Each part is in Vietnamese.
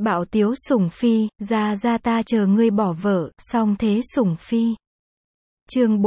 Bạo tiếu sủng phi, ra ta chờ ngươi bỏ vợ, song thế sủng phi. Chương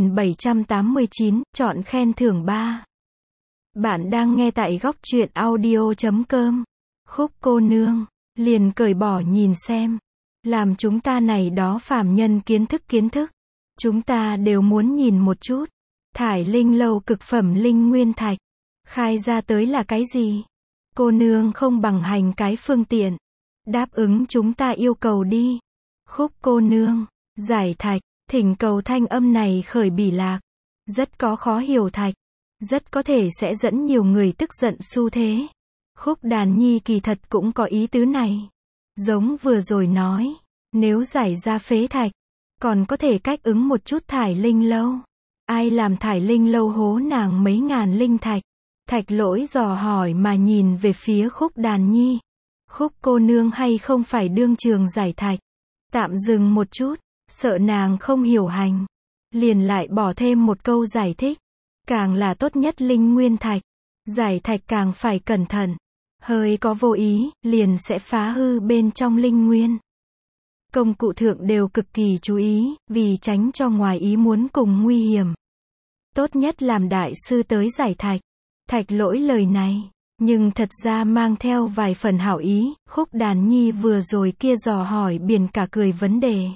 4789, chọn khen thưởng 3. Bạn đang nghe tại góc truyện audio.com. Khúc cô nương, liền cởi bỏ nhìn xem. Làm chúng ta này đó phàm nhân kiến thức. Chúng ta đều muốn nhìn một chút. Thải linh lâu cực phẩm linh nguyên thạch. Khai ra tới là cái gì? Cô nương không bằng hành cái phương tiện. Đáp ứng chúng ta yêu cầu đi. Khúc cô nương, giải thạch, thỉnh cầu thanh âm này khởi bỉ lạc. Rất có khó hiểu thạch. Rất có thể sẽ dẫn nhiều người tức giận xu thế. Khúc Đàn Nhi kỳ thật cũng có ý tứ này. Giống vừa rồi nói, nếu giải ra phế thạch, còn có thể cách ứng một chút thải linh lâu. Ai làm thải linh lâu hố nàng mấy ngàn linh thạch? Thạch Lỗi dò hỏi mà nhìn về phía Khúc Đàn Nhi. Khúc cô nương hay không phải đương trường giải thạch? Tạm dừng một chút, sợ nàng không hiểu hành. Liền lại bỏ thêm một câu giải thích. Càng là tốt nhất linh nguyên thạch. Giải thạch càng phải cẩn thận. Hơi có vô ý, liền sẽ phá hư bên trong linh nguyên. Công cụ thượng đều cực kỳ chú ý, vì tránh cho ngoài ý muốn cùng nguy hiểm. Tốt nhất làm đại sư tới giải thạch. Thạch Lỗi lời này, nhưng thật ra mang theo vài phần hảo ý. Khúc Đàn Nhi vừa rồi kia dò hỏi biển cả cười vấn đề.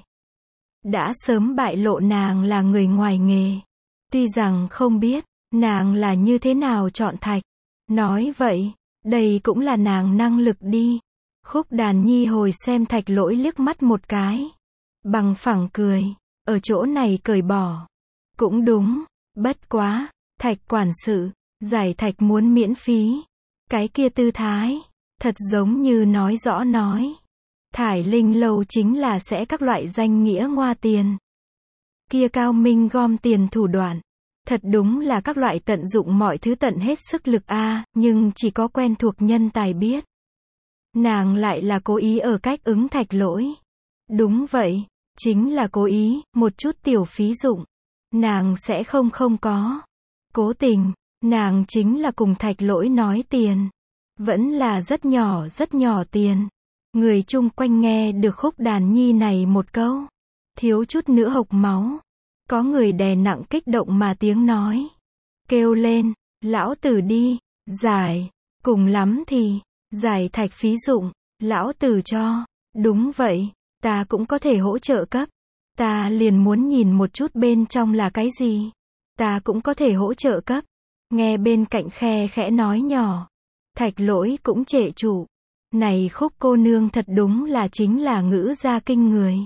Đã sớm bại lộ nàng là người ngoài nghề. Tuy rằng không biết, nàng là như thế nào chọn thạch. Nói vậy, đây cũng là nàng năng lực đi. Khúc Đàn Nhi hồi xem Thạch Lỗi liếc mắt một cái. Bằng phẳng cười, ở chỗ này cởi bỏ. Cũng đúng, bất quá, Thạch quản sự, giải thạch muốn miễn phí. Cái kia tư thái, thật giống như nói rõ nói. Thải linh lâu chính là sẽ các loại danh nghĩa ngoa tiền. Kia cao minh gom tiền thủ đoạn. Thật đúng là các loại tận dụng mọi thứ tận hết sức lực a, nhưng chỉ có quen thuộc nhân tài biết. Nàng lại là cố ý ở cách ứng Thạch Lỗi. Đúng vậy, chính là cố ý, một chút tiểu phí dụng. Nàng sẽ không có. Cố tình, nàng chính là cùng Thạch Lỗi nói tiền. Vẫn là rất nhỏ tiền. Người chung quanh nghe được Khúc Đàn Nhi này một câu. Thiếu chút nữa hộc máu. Có người đè nặng kích động mà tiếng nói. Kêu lên, lão tử đi, giải, cùng lắm thì, giải thạch phí dụng, lão tử cho. Đúng vậy, ta cũng có thể hỗ trợ cấp. Ta liền muốn nhìn một chút bên trong là cái gì. Ta cũng có thể hỗ trợ cấp. Nghe bên cạnh khe khẽ nói nhỏ. Thạch Lỗi cũng trệ trụ. Này Khúc cô nương thật đúng là chính là ngữ gia kinh người.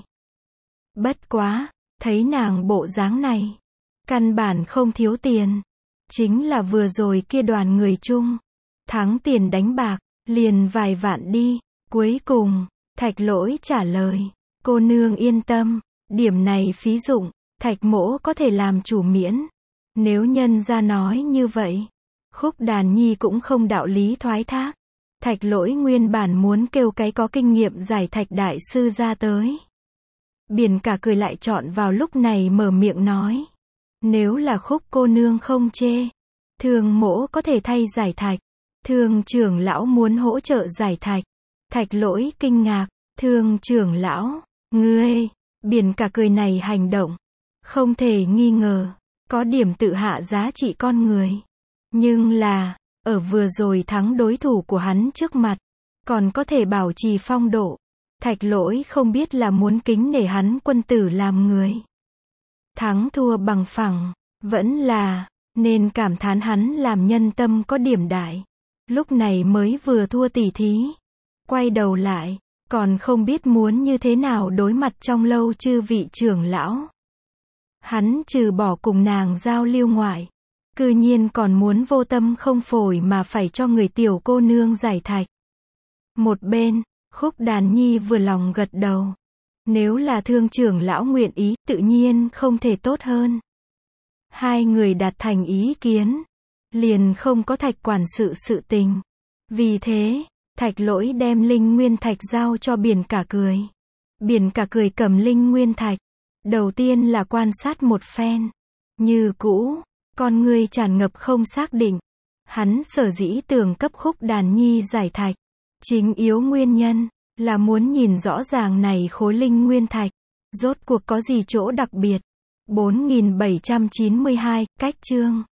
Bất quá, thấy nàng bộ dáng này, căn bản không thiếu tiền. Chính là vừa rồi kia đoàn người chung, thắng tiền đánh bạc, liền vài vạn đi. Cuối cùng, Thạch Lỗi trả lời, cô nương yên tâm, điểm này phí dụng, Thạch mỗ có thể làm chủ miễn. Nếu nhân ra nói như vậy, Khúc Đàn Nhi cũng không đạo lý thoái thác. Thạch Lỗi nguyên bản muốn kêu cái có kinh nghiệm giải thạch đại sư ra tới. Biển cả cười lại chọn vào lúc này mở miệng nói. Nếu là Khúc cô nương không chê, Thường mỗ có thể thay giải thạch. Thường trưởng lão muốn hỗ trợ giải thạch. Thạch Lỗi kinh ngạc. Thường trưởng lão, ngươi, biển cả cười này hành động. Không thể nghi ngờ, có điểm tự hạ giá trị con người. Nhưng là, ở vừa rồi thắng đối thủ của hắn trước mặt, còn có thể bảo trì phong độ. Thạch Lỗi không biết là muốn kính nể hắn quân tử làm người. Thắng thua bằng phẳng, vẫn là, nên cảm thán hắn làm nhân tâm có điểm đại. Lúc này mới vừa thua tỉ thí. Quay đầu lại, còn không biết muốn như thế nào đối mặt trong lâu chư vị trưởng lão. Hắn trừ bỏ cùng nàng giao lưu ngoại, cư nhiên còn muốn vô tâm không phổi mà phải cho người tiểu cô nương giải thạch. Một bên, Khúc Đàn Nhi vừa lòng gật đầu. Nếu là Thương trưởng lão nguyện ý, tự nhiên không thể tốt hơn. Hai người đạt thành ý kiến, liền không có Thạch quản sự tình. Vì thế, Thạch Lỗi đem linh nguyên thạch giao cho biển cả cười. Biển cả cười cầm linh nguyên thạch. Đầu tiên là quan sát một phen. Như cũ, con ngươi tràn ngập không xác định. Hắn sở dĩ tưởng cấp Khúc Đàn Nhi giải thạch. Chính yếu nguyên nhân, Là muốn nhìn rõ ràng này khối linh nguyên thạch. Rốt cuộc có gì chỗ đặc biệt? 4792, cách chương.